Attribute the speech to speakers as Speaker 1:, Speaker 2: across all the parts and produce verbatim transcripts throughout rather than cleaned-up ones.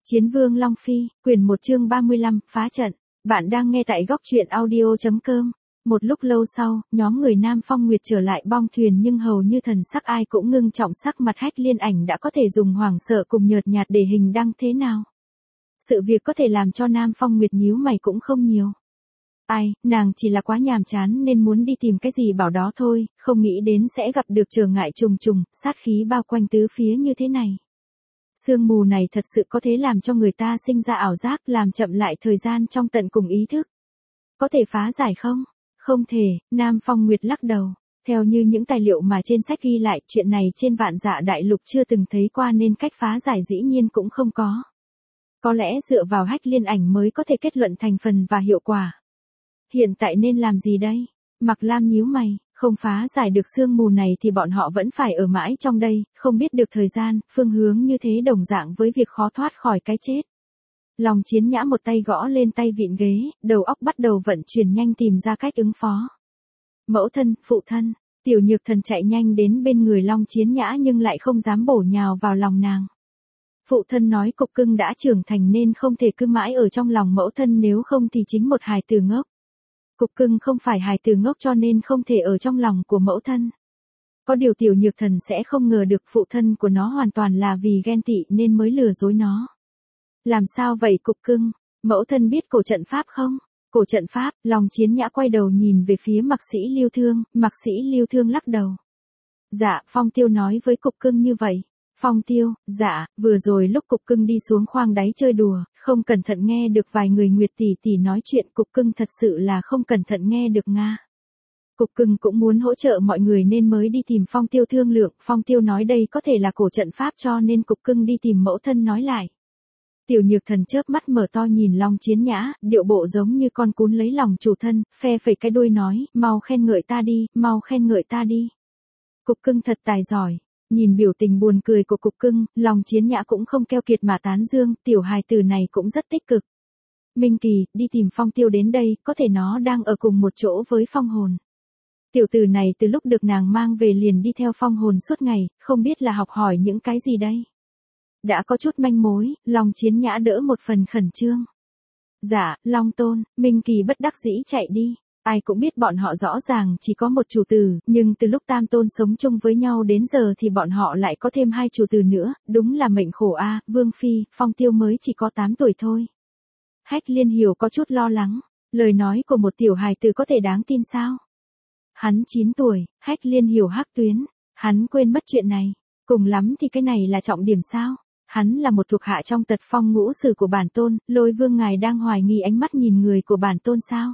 Speaker 1: Chiến vương Long Phi, quyển một chương ba mươi lăm, phá trận. Bạn đang nghe tại góc truyện audio.com. Một lúc lâu sau, nhóm người Nam Phong Nguyệt trở lại bong thuyền nhưng hầu như thần sắc ai cũng ngưng trọng, sắc mặt Hách Liên Ảnh đã có thể dùng hoảng sợ cùng nhợt nhạt để hình đăng thế nào. Sự việc có thể làm cho Nam Phong Nguyệt nhíu mày cũng không nhiều. Ai, nàng chỉ là quá nhàm chán nên muốn đi tìm cái gì bảo đó thôi, không nghĩ đến sẽ gặp được trở ngại trùng trùng, sát khí bao quanh tứ phía như thế này. Sương mù này thật sự có thể làm cho người ta sinh ra ảo giác, làm chậm lại thời gian trong tận cùng ý thức. Có thể phá giải không? Không thể, Nam Phong Nguyệt lắc đầu. Theo như những tài liệu mà trên sách ghi lại, chuyện này trên Vạn Dạ Đại Lục chưa từng thấy qua nên cách phá giải dĩ nhiên cũng không có. Có lẽ dựa vào Hách Liên Ảnh mới có thể kết luận thành phần và hiệu quả. Hiện tại nên làm gì đây? Mạc Lam nhíu mày, không phá giải được sương mù này thì bọn họ vẫn phải ở mãi trong đây, không biết được thời gian, phương hướng như thế đồng dạng với việc khó thoát khỏi cái chết. Long Chiến Nhã một tay gõ lên tay vịn ghế, đầu óc bắt đầu vận chuyển nhanh tìm ra cách ứng phó. Mẫu thân, phụ thân, Tiểu Nhược Thần chạy nhanh đến bên người Long Chiến Nhã nhưng lại không dám bổ nhào vào lòng nàng. Phụ thân nói Cục Cưng đã trưởng thành nên không thể cứ mãi ở trong lòng mẫu thân, nếu không thì chính một hài tử ngốc. Cục Cưng không phải hài tử ngốc cho nên không thể ở trong lòng của mẫu thân. Có điều Tiểu Nhược Thần sẽ không ngờ được phụ thân của nó hoàn toàn là vì ghen tị nên mới lừa dối nó. Làm sao vậy Cục Cưng? Mẫu thân biết cổ trận pháp không? Cổ trận pháp, Long Chiến Nhã quay đầu nhìn về phía Mạc Sĩ Lưu Thương, Mạc Sĩ Lưu Thương lắc đầu. Dạ, Phong Tiêu nói với Cục Cưng như vậy. Phong Tiêu, dạ, vừa rồi lúc Cục Cưng đi xuống khoang đáy chơi đùa, không cẩn thận nghe được vài người Nguyệt tỷ tỷ nói chuyện, Cục Cưng thật sự là không cẩn thận nghe được nga. Cục Cưng cũng muốn hỗ trợ mọi người nên mới đi tìm Phong Tiêu thương lượng, Phong Tiêu nói đây có thể là cổ trận pháp cho nên Cục Cưng đi tìm mẫu thân nói lại. Tiểu Nhược Thần chớp mắt mở to nhìn Long Chiến Nhã, điệu bộ giống như con cún lấy lòng chủ thân, phe phẩy cái đuôi nói, mau khen ngợi ta đi, mau khen ngợi ta đi. Cục Cưng thật tài giỏi. Nhìn biểu tình buồn cười của Cục Cưng, Long Chiến Nhã cũng không keo kiệt mà tán dương, tiểu hài tử này cũng rất tích cực. Minh Kỳ, đi tìm Phong Tiêu đến đây, có thể nó đang ở cùng một chỗ với Phong Hồn. Tiểu tử này từ lúc được nàng mang về liền đi theo Phong Hồn suốt ngày, không biết là học hỏi những cái gì đây. Đã có chút manh mối, Long Chiến Nhã đỡ một phần khẩn trương. Dạ, Long Tôn, Minh Kỳ bất đắc dĩ chạy đi. Ai cũng biết bọn họ rõ ràng chỉ có một chủ tử, nhưng từ lúc Tam Tôn sống chung với nhau đến giờ thì bọn họ lại có thêm hai chủ tử nữa, đúng là mệnh khổ a. À, Vương Phi, Phong Tiêu mới chỉ có tám tuổi thôi. Hách Liên Hiểu có chút lo lắng, lời nói của một tiểu hài tử có thể đáng tin sao? Hắn chín tuổi, Hách Liên Hiểu hắc tuyến, hắn quên mất chuyện này, cùng lắm thì cái này là trọng điểm sao? Hắn là một thuộc hạ trong tật phong ngũ sử của bản tôn, Lôi Vương ngài đang hoài nghi ánh mắt nhìn người của bản tôn sao?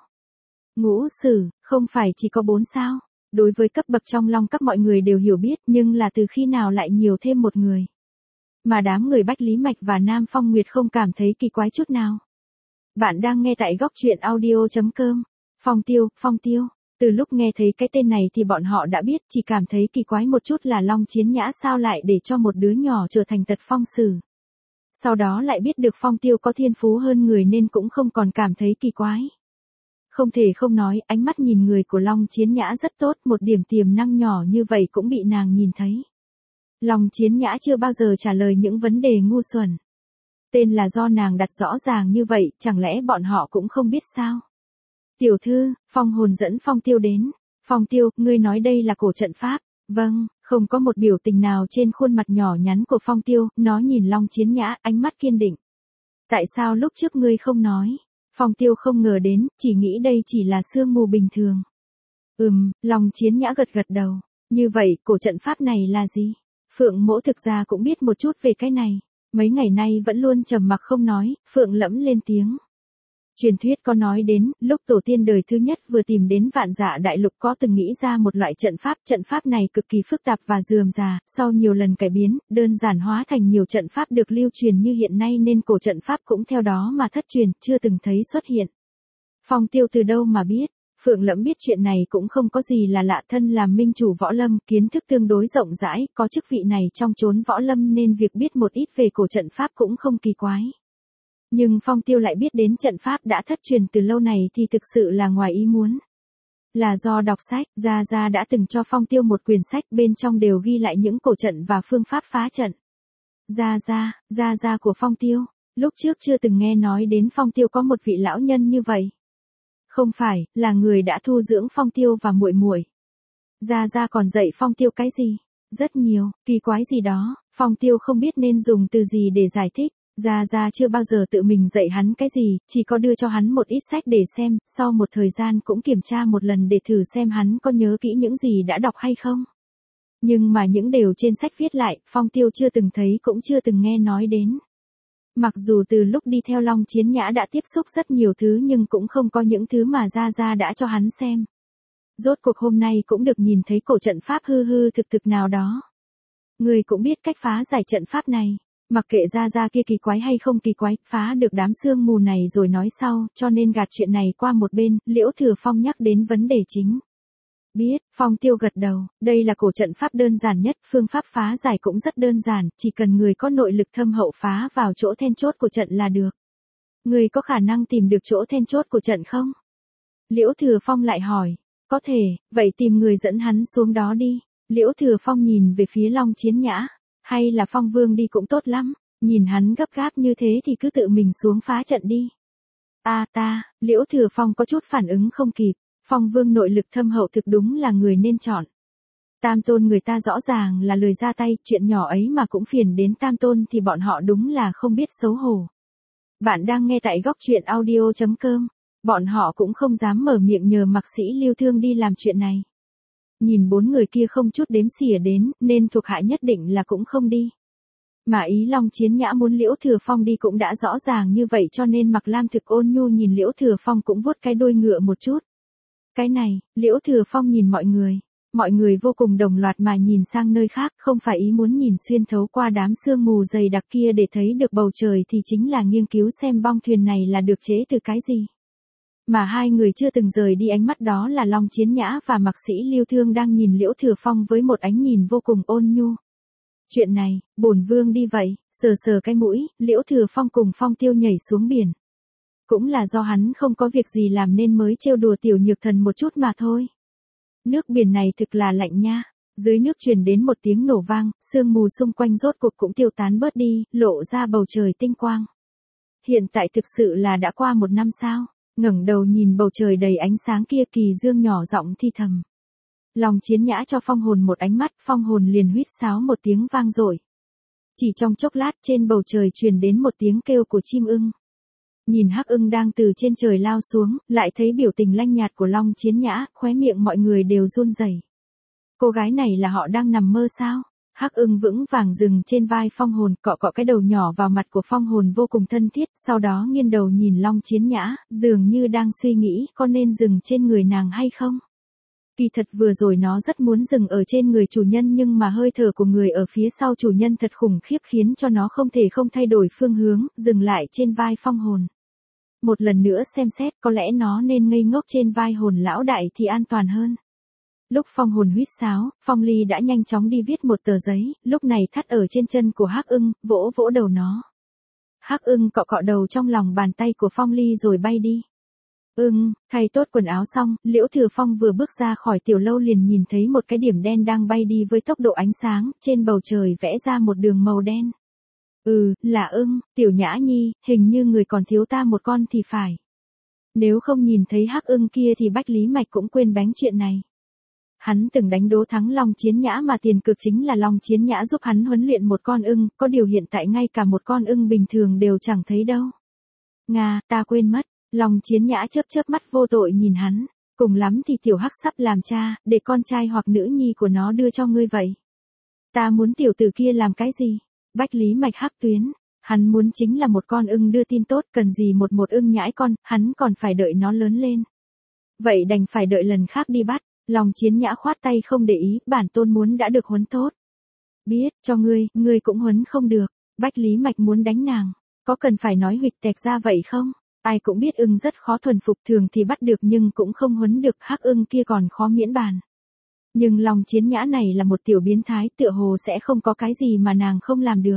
Speaker 1: Ngũ sử, không phải chỉ có bốn sao? Đối với cấp bậc trong Long Các mọi người đều hiểu biết, nhưng là từ khi nào lại nhiều thêm một người? Mà đám người Bách Lý Mạch và Nam Phong Nguyệt không cảm thấy kỳ quái chút nào. Bạn đang nghe tại góc truyện audio.com. Phong Tiêu, Phong Tiêu. Từ lúc nghe thấy cái tên này thì bọn họ đã biết, chỉ cảm thấy kỳ quái một chút là Long Chiến Nhã sao lại để cho một đứa nhỏ trở thành tật phong sử. Sau đó lại biết được Phong Tiêu có thiên phú hơn người nên cũng không còn cảm thấy kỳ quái. Không thể không nói, ánh mắt nhìn người của Long Chiến Nhã rất tốt, một điểm tiềm năng nhỏ như vậy cũng bị nàng nhìn thấy. Long Chiến Nhã chưa bao giờ trả lời những vấn đề ngu xuẩn. Tên là do nàng đặt rõ ràng như vậy, chẳng lẽ bọn họ cũng không biết sao? Tiểu thư, Phong Hồn dẫn Phong Tiêu đến. Phong Tiêu, ngươi nói đây là cổ trận pháp. Vâng, không có một biểu tình nào trên khuôn mặt nhỏ nhắn của Phong Tiêu, nó nhìn Long Chiến Nhã, ánh mắt kiên định. Tại sao lúc trước ngươi không nói? Phong Tiêu không ngờ đến, chỉ nghĩ đây chỉ là sương mù bình thường. Ừm, Long Chiến Nhã gật gật đầu. Như vậy, cổ trận pháp này là gì? Phượng Mỗ thực ra cũng biết một chút về cái này. Mấy ngày nay vẫn luôn trầm mặc không nói, Phượng Lẫm lên tiếng. Truyền thuyết có nói đến, lúc tổ tiên đời thứ nhất vừa tìm đến Vạn Dạ Đại Lục có từng nghĩ ra một loại trận pháp, trận pháp này cực kỳ phức tạp và rườm rà, sau nhiều lần cải biến, đơn giản hóa thành nhiều trận pháp được lưu truyền như hiện nay nên cổ trận pháp cũng theo đó mà thất truyền, chưa từng thấy xuất hiện. Phong Tiêu từ đâu mà biết? Phượng Lẫm biết chuyện này cũng không có gì là lạ, thân làm minh chủ võ lâm, kiến thức tương đối rộng rãi, có chức vị này trong chốn võ lâm nên việc biết một ít về cổ trận pháp cũng không kỳ quái. Nhưng Phong Tiêu lại biết đến trận pháp đã thất truyền từ lâu này thì thực sự là ngoài ý muốn. Là do đọc sách, Gia Gia đã từng cho Phong Tiêu một quyển sách, bên trong đều ghi lại những cổ trận và phương pháp phá trận. Gia Gia, Gia Gia của Phong Tiêu. Lúc trước chưa từng nghe nói đến Phong Tiêu có một vị lão nhân như vậy. Không phải, là người đã thu dưỡng Phong Tiêu và muội muội. Gia Gia còn dạy Phong Tiêu cái gì? Rất nhiều, kỳ quái gì đó, Phong Tiêu không biết nên dùng từ gì để giải thích. Gia Gia chưa bao giờ tự mình dạy hắn cái gì, chỉ có đưa cho hắn một ít sách để xem, sau một thời gian cũng kiểm tra một lần để thử xem hắn có nhớ kỹ những gì đã đọc hay không. Nhưng mà những điều trên sách viết lại, Phong Tiêu chưa từng thấy cũng chưa từng nghe nói đến. Mặc dù từ lúc đi theo Long Chiến Nhã đã tiếp xúc rất nhiều thứ nhưng cũng không có những thứ mà Gia Gia đã cho hắn xem. Rốt cuộc hôm nay cũng được nhìn thấy cổ trận pháp hư hư thực thực nào đó. Người cũng biết cách phá giải trận pháp này. Mặc kệ Gia Gia kia kỳ quái hay không kỳ quái, phá được đám sương mù này rồi nói sau, cho nên gạt chuyện này qua một bên, Liễu Thừa Phong nhắc đến vấn đề chính. Biết, Phong Tiêu gật đầu, đây là cổ trận pháp đơn giản nhất, phương pháp phá giải cũng rất đơn giản, chỉ cần người có nội lực thâm hậu phá vào chỗ then chốt của trận là được. Người có khả năng tìm được chỗ then chốt của trận không? Liễu Thừa Phong lại hỏi, có thể, vậy tìm người dẫn hắn xuống đó đi. Liễu Thừa Phong nhìn về phía Long Chiến Nhã, hay là Phong Vương đi cũng tốt lắm, nhìn hắn gấp gáp như thế thì cứ tự mình xuống phá trận đi. À ta, Liễu Thừa Phong có chút phản ứng không kịp. Phong Vương nội lực thâm hậu thực đúng là người nên chọn. Tam Tôn người ta rõ ràng là lời ra tay, chuyện nhỏ ấy mà cũng phiền đến Tam Tôn thì bọn họ đúng là không biết xấu hổ. Bạn đang nghe tại góc truyện audio chấm com, bọn họ cũng không dám mở miệng nhờ Mạc Sĩ Lưu Thương đi làm chuyện này. Nhìn bốn người kia không chút đếm xỉa đến, nên thuộc hạ nhất định là cũng không đi. Mà ý Long Chiến Nhã muốn Liễu Thừa Phong đi cũng đã rõ ràng như vậy cho nên Mạc Lam thực ôn nhu nhìn Liễu Thừa Phong cũng vuốt cái đuôi ngựa một chút. Cái này, Liễu Thừa Phong nhìn mọi người, mọi người vô cùng đồng loạt mà nhìn sang nơi khác, không phải ý muốn nhìn xuyên thấu qua đám sương mù dày đặc kia để thấy được bầu trời thì chính là nghiên cứu xem bong thuyền này là được chế từ cái gì. Mà hai người chưa từng rời đi ánh mắt đó là Long Chiến Nhã và Mạc Sĩ Lưu Thương đang nhìn Liễu Thừa Phong với một ánh nhìn vô cùng ôn nhu. Chuyện này, bổn vương đi vậy, sờ sờ cái mũi, Liễu Thừa Phong cùng Phong Tiêu nhảy xuống biển. Cũng là do hắn không có việc gì làm nên mới trêu đùa tiểu nhược thần một chút mà thôi. Nước biển này thực là lạnh nha. Dưới nước truyền đến một tiếng nổ vang, sương mù xung quanh rốt cuộc cũng tiêu tán bớt đi, lộ ra bầu trời tinh quang. Hiện tại thực sự là đã qua một năm sao? Ngẩng đầu nhìn bầu trời đầy ánh sáng kia, Kỳ Dương nhỏ giọng thi thầm. Long Chiến Nhã cho Phong Hồn một ánh mắt, Phong Hồn liền huýt sáo một tiếng vang dội. Chỉ trong chốc lát trên bầu trời truyền đến một tiếng kêu của chim ưng. Nhìn Hắc Ưng đang từ trên trời lao xuống, lại thấy biểu tình lanh nhạt của Long Chiến Nhã, khóe miệng mọi người đều run rẩy. Cô gái này là họ đang nằm mơ sao? Hắc Ưng vững vàng dừng trên vai Phong Hồn, cọ cọ cái đầu nhỏ vào mặt của Phong Hồn vô cùng thân thiết, sau đó nghiêng đầu nhìn Long Chiến Nhã, dường như đang suy nghĩ có nên dừng trên người nàng hay không. Kỳ thật vừa rồi nó rất muốn dừng ở trên người chủ nhân nhưng mà hơi thở của người ở phía sau chủ nhân thật khủng khiếp khiến cho nó không thể không thay đổi phương hướng, dừng lại trên vai Phong Hồn. Một lần nữa xem xét có lẽ nó nên ngây ngốc trên vai Hồn lão đại thì an toàn hơn. Lúc Phong Hồn huýt sáo, Phong Ly đã nhanh chóng đi viết một tờ giấy, lúc này thắt ở trên chân của Hắc Ưng, vỗ vỗ đầu nó. Hắc Ưng cọ cọ đầu trong lòng bàn tay của Phong Ly rồi bay đi. Ưng, thay tốt quần áo xong, Liễu Thừa Phong vừa bước ra khỏi tiểu lâu liền nhìn thấy một cái điểm đen đang bay đi với tốc độ ánh sáng, trên bầu trời vẽ ra một đường màu đen. Ừ, là ưng, Tiểu Nhã Nhi, hình như người còn thiếu ta một con thì phải. Nếu không nhìn thấy Hắc Ưng kia thì Bách Lý Mạch cũng quên bánh chuyện này. Hắn từng đánh đố thắng Long Chiến Nhã mà tiền cược chính là Long Chiến Nhã giúp hắn huấn luyện một con ưng, có điều hiện tại ngay cả một con ưng bình thường đều chẳng thấy đâu. Nga, ta quên mất. Long Chiến Nhã chớp chớp mắt vô tội nhìn hắn, cùng lắm thì tiểu Hắc sắp làm cha, để con trai hoặc nữ nhi của nó đưa cho ngươi vậy. Ta muốn tiểu tử kia làm cái gì? Bách Lý Mạch hắc tuyến, hắn muốn chính là một con ưng đưa tin tốt, cần gì một một ưng nhãi con, hắn còn phải đợi nó lớn lên. Vậy đành phải đợi lần khác đi bắt. Long Chiến Nhã khoát tay không để ý, bản tôn muốn đã được huấn tốt. Biết, cho ngươi, ngươi cũng huấn không được. Bách Lý Mạch muốn đánh nàng, có cần phải nói huỵch tẹt ra vậy không? Ai cũng biết ưng rất khó thuần phục, thường thì bắt được nhưng cũng không huấn được, Hắc Ưng kia còn khó miễn bàn. Nhưng Long Chiến Nhã này là một tiểu biến thái, tựa hồ sẽ không có cái gì mà nàng không làm được.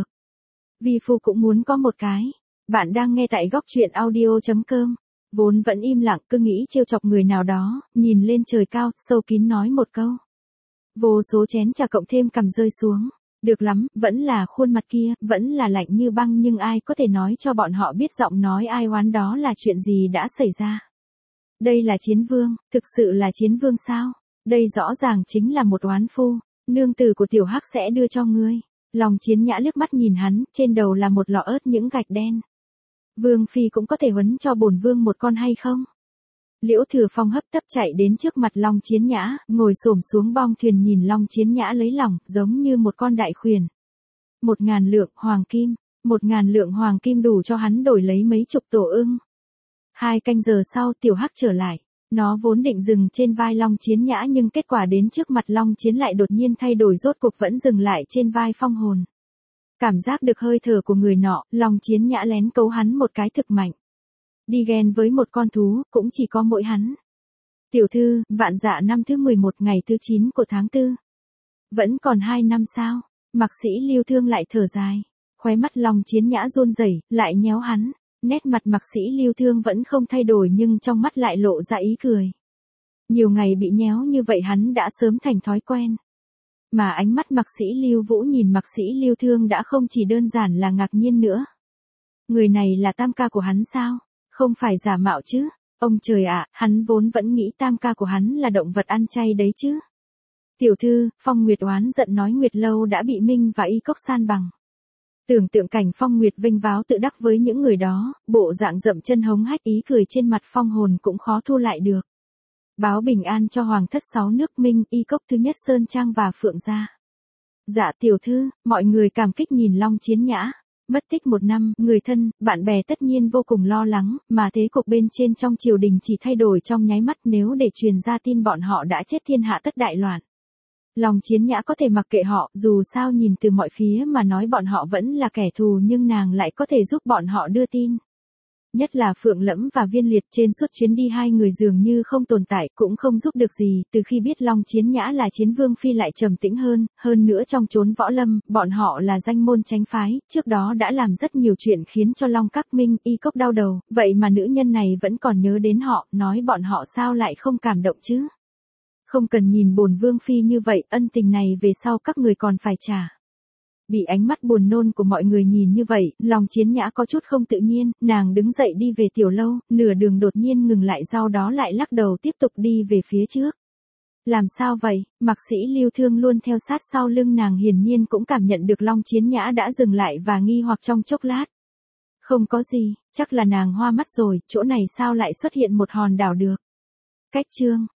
Speaker 1: Vi phu cũng muốn có một cái. Bạn đang nghe tại góc truyện audio chấm com. Vốn vẫn im lặng, cứ nghĩ trêu chọc người nào đó, nhìn lên trời cao, sâu kín nói một câu. Vô số chén trà cộng thêm cầm rơi xuống. Được lắm, vẫn là khuôn mặt kia, vẫn là lạnh như băng nhưng ai có thể nói cho bọn họ biết giọng nói ai oán đó là chuyện gì đã xảy ra. Đây là chiến vương, thực sự là chiến vương sao? Đây rõ ràng chính là một oán phu, nương tử của tiểu hắc sẽ đưa cho ngươi. Lòng Chiến Nhã liếc mắt nhìn hắn, trên đầu là một lọ ớt những gạch đen. Vương phi cũng có thể huấn cho bổn vương một con hay không? Liễu Thừa Phong hấp tấp chạy đến trước mặt Long Chiến Nhã, ngồi xổm xuống bong thuyền nhìn Long Chiến Nhã lấy lòng, giống như một con đại khuyển. Một ngàn lượng hoàng kim, một ngàn lượng hoàng kim đủ cho hắn đổi lấy mấy chục tổ ưng. Hai canh giờ sau tiểu hắc trở lại, nó vốn định dừng trên vai Long Chiến Nhã nhưng kết quả đến trước mặt Long Chiến lại đột nhiên thay đổi rốt cuộc vẫn dừng lại trên vai Phong Hồn. Cảm giác được hơi thở của người nọ, Long Chiến Nhã lén cấu hắn một cái thực mạnh. Đi ghen với một con thú, cũng chỉ có mỗi hắn. Tiểu thư, vạn dạ năm thứ mười một ngày thứ chín của tháng tư. Vẫn còn hai năm sao? Mạc Sĩ Lưu Thương lại thở dài. Khóe mắt Long Chiến Nhã run rẩy, lại nhéo hắn. Nét mặt Mạc Sĩ Lưu Thương vẫn không thay đổi nhưng trong mắt lại lộ ra ý cười. Nhiều ngày bị nhéo như vậy hắn đã sớm thành thói quen. Mà ánh mắt Mạc Sĩ Lưu Vũ nhìn Mạc Sĩ Lưu Thương đã không chỉ đơn giản là ngạc nhiên nữa. Người này là tam ca của hắn sao? Không phải giả mạo chứ? Ông trời ạ, hắn vốn vẫn nghĩ tam ca của hắn là động vật ăn chay đấy chứ. Tiểu thư, Phong Nguyệt oán giận nói Nguyệt Lâu đã bị Minh và Y Cốc san bằng. Tưởng tượng cảnh Phong Nguyệt vinh váo tự đắc với những người đó, bộ dạng dậm chân hống hách ý cười trên mặt Phong Hồn cũng khó thu lại được. Báo bình an cho hoàng thất sáu nước Minh, Y Cốc thứ nhất Sơn Trang và Phượng gia. Dạ tiểu thư, mọi người cảm kích nhìn Long Chiến Nhã. Mất tích một năm, người thân, bạn bè tất nhiên vô cùng lo lắng, mà thế cục bên trên trong triều đình chỉ thay đổi trong nháy mắt nếu để truyền ra tin bọn họ đã chết thiên hạ tất đại loạn. Long Chiến Nhã có thể mặc kệ họ, dù sao nhìn từ mọi phía mà nói bọn họ vẫn là kẻ thù nhưng nàng lại có thể giúp bọn họ đưa tin. Nhất là Phượng Lẫm và Viên Liệt trên suốt chuyến đi hai người dường như không tồn tại, cũng không giúp được gì, từ khi biết Long Chiến Nhã là chiến vương phi lại trầm tĩnh hơn, hơn nữa trong chốn võ lâm, bọn họ là danh môn tránh phái, trước đó đã làm rất nhiều chuyện khiến cho Long Các Minh, Y Cốc đau đầu, vậy mà nữ nhân này vẫn còn nhớ đến họ, nói bọn họ sao lại không cảm động chứ? Không cần nhìn bổn vương phi như vậy, ân tình này về sau các người còn phải trả. Bị ánh mắt buồn nôn của mọi người nhìn như vậy, Long Chiến Nhã có chút không tự nhiên, nàng đứng dậy đi về tiểu lâu, nửa đường đột nhiên ngừng lại sau đó lại lắc đầu tiếp tục đi về phía trước. Làm sao vậy? Mạc Sĩ Lưu Thương luôn theo sát sau lưng nàng hiển nhiên cũng cảm nhận được Long Chiến Nhã đã dừng lại và nghi hoặc trong chốc lát. Không có gì, chắc là nàng hoa mắt rồi, chỗ này sao lại xuất hiện một hòn đảo được. Cách chương